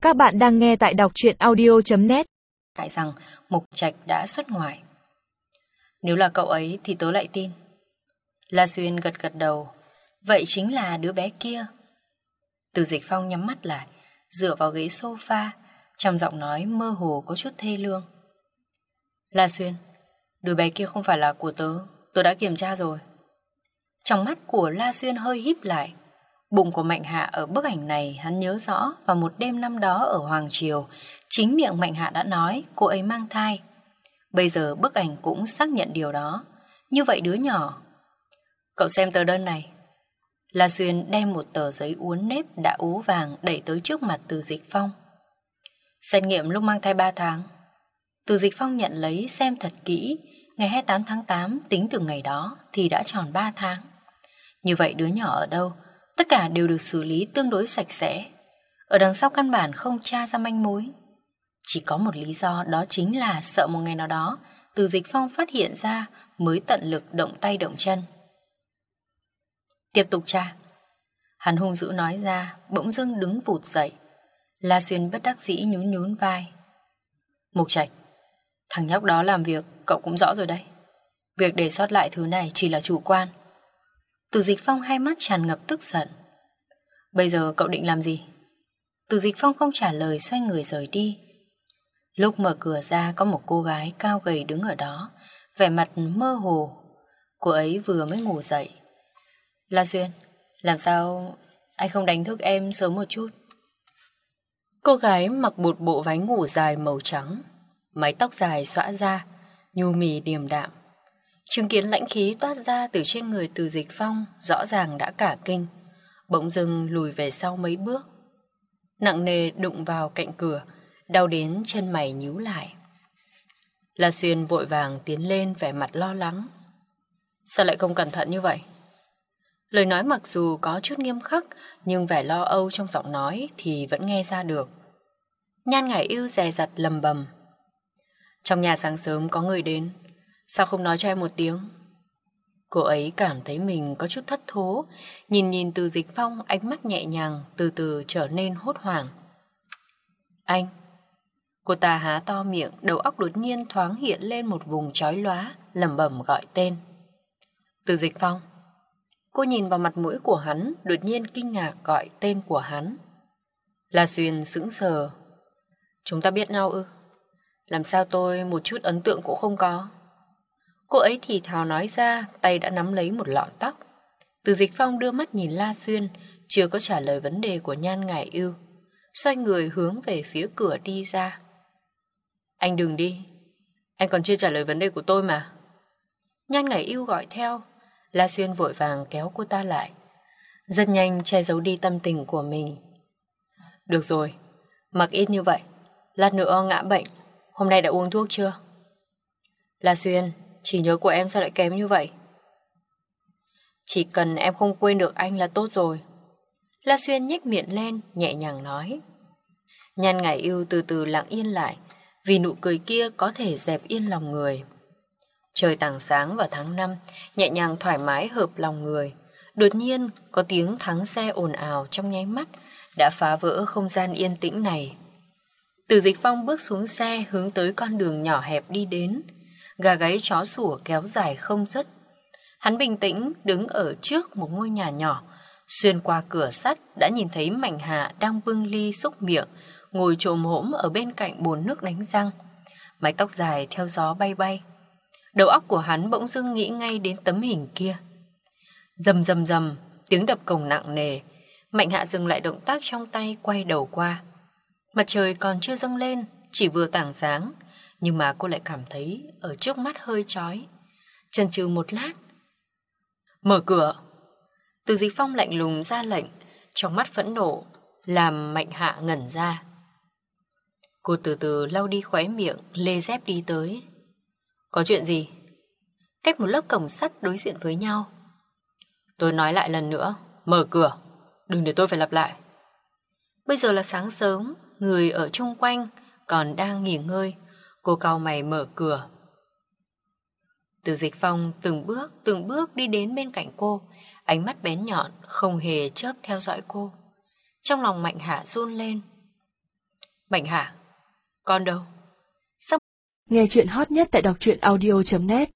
Các bạn đang nghe tại đọc truyện audio.net. Hại rằng Mục Trạch đã xuất ngoại. Nếu là cậu ấy thì tớ lại tin. La Xuyên gật gật đầu. Vậy chính là đứa bé kia. Từ Dịch Phong nhắm mắt lại, dựa vào ghế sofa, trong giọng nói mơ hồ có chút thê lương. La Xuyên, đứa bé kia không phải là của tớ đã kiểm tra rồi. Trong mắt của La Xuyên hơi híp lại. Bụng của Mạnh Hạ ở bức ảnh này hắn nhớ rõ, vào một đêm năm đó ở Hoàng Triều, chính miệng Mạnh Hạ đã nói cô ấy mang thai. Bây giờ bức ảnh cũng xác nhận điều đó. Như vậy đứa nhỏ. Cậu xem tờ đơn này. La Xuyên đem một tờ giấy uốn nếp đã ố vàng đẩy tới trước mặt Từ Dịch Phong. Xét nghiệm lúc mang thai 3 tháng. Từ Dịch Phong nhận lấy xem thật kỹ. Ngày 28 tháng 8 tính từ ngày đó thì đã tròn 3 tháng. Như vậy đứa nhỏ ở đâu? Tất cả đều được xử lý tương đối sạch sẽ. Ở đằng sau căn bản không tra ra manh mối. Chỉ có một lý do, đó chính là sợ một ngày nào đó Từ Dịch Phong phát hiện ra mới tận lực động tay động chân. Tiếp tục tra. Hắn hung dữ nói ra, bỗng dưng đứng vụt dậy. La Xuyên bất đắc dĩ nhún nhún vai. Mục Trạch, thằng nhóc đó làm việc cậu cũng rõ rồi đấy. Việc để sót lại thứ này chỉ là chủ quan. Từ Dịch Phong hai mắt tràn ngập tức giận. Bây giờ cậu định làm gì? Từ Dịch Phong không trả lời, xoay người rời đi. Lúc mở cửa ra có một cô gái cao gầy đứng ở đó, vẻ mặt mơ hồ. Cô ấy vừa mới ngủ dậy. La Xuyên, làm sao anh không đánh thức em sớm một chút? Cô gái mặc một bộ váy ngủ dài màu trắng, mái tóc dài xõa ra, nhu mì điềm đạm. Chứng kiến lãnh khí toát ra từ trên người Từ Dịch Phong, rõ ràng đã cả kinh, bỗng dưng lùi về sau mấy bước. Nặng nề đụng vào cạnh cửa, đau đến chân mày nhíu lại. La Xuyên vội vàng tiến lên, vẻ mặt lo lắng. Sao lại không cẩn thận như vậy? Lời nói mặc dù có chút nghiêm khắc, nhưng vẻ lo âu trong giọng nói thì vẫn nghe ra được. Nhan Ngải Yêu dè dặt lầm bầm. Trong nhà sáng sớm có người đến, sao không nói cho em một tiếng? Cô ấy cảm thấy mình có chút thất thố, nhìn Từ Dịch Phong, ánh mắt nhẹ nhàng từ từ trở nên hốt hoảng. Anh. Cô ta há to miệng, đầu óc đột nhiên thoáng hiện lên một vùng chói lóa, lẩm bẩm gọi tên. Từ Dịch Phong. Cô nhìn vào mặt mũi của hắn, đột nhiên kinh ngạc gọi tên của hắn. La Xuyên sững sờ. Chúng ta biết nhau ư? Làm sao tôi một chút ấn tượng cũng không có? Cô ấy thì thào nói ra, tay đã nắm lấy một lọn tóc. Từ Dịch Phong đưa mắt nhìn La Xuyên, chưa có trả lời vấn đề của Nhan Ngải Yêu, xoay người hướng về phía cửa đi ra. Anh đừng đi, anh còn chưa trả lời vấn đề của tôi mà. Nhan Ngải Yêu gọi theo. La Xuyên vội vàng kéo cô ta lại, rất nhanh che giấu đi tâm tình của mình. Được rồi, mặc ít như vậy, lát nữa ngã bệnh. Hôm nay đã uống thuốc chưa? La Xuyên, trí nhớ của em sao lại kém như vậy? Chỉ cần em không quên được anh là tốt rồi. La Xuyên nhếch miệng lên, nhẹ nhàng nói. Nhan Ngải Yêu từ từ lặng yên lại, vì nụ cười kia có thể dẹp yên lòng người. Trời tảng sáng vào tháng 5, nhẹ nhàng thoải mái hợp lòng người. Đột nhiên có tiếng thắng xe ồn ào trong nháy mắt đã phá vỡ không gian yên tĩnh này. Từ Dịch Phong bước xuống xe, hướng tới con đường nhỏ hẹp đi đến. Gà gáy chó sủa kéo dài không dứt. Hắn bình tĩnh đứng ở trước một ngôi nhà nhỏ, xuyên qua cửa sắt đã nhìn thấy Mạnh Hạ đang bưng ly xúc miệng, ngồi chồm hổm ở bên cạnh bồn nước đánh răng. Mái tóc dài theo gió bay bay. Đầu óc của hắn bỗng dưng nghĩ ngay đến tấm hình kia. Rầm rầm rầm, tiếng đập cổng nặng nề. Mạnh Hạ dừng lại động tác trong tay, quay đầu qua. Mặt trời còn chưa dâng lên, chỉ vừa tảng sáng, nhưng mà cô lại cảm thấy ở trước mắt hơi chói. Chần chừ một lát. Mở cửa. Từ Dịch Phong lạnh lùng ra lệnh, trong mắt phẫn nộ, làm Mạnh Hạ ngẩn ra. Cô từ từ lau đi khóe miệng, lê dép đi tới. Có chuyện gì? Cách một lớp cổng sắt đối diện với nhau. Tôi nói lại lần nữa, mở cửa, đừng để tôi phải lặp lại. Bây giờ là sáng sớm, người ở chung quanh còn đang nghỉ ngơi. Cô cau mày mở cửa. Từ Dịch Phong từng bước đi đến bên cạnh cô, ánh mắt bén nhọn không hề chớp theo dõi cô. Trong lòng Mạnh Hạ run lên. Mạnh Hà, con đâu? Nghe chuyện hot nhất tại đọc truyện audio.net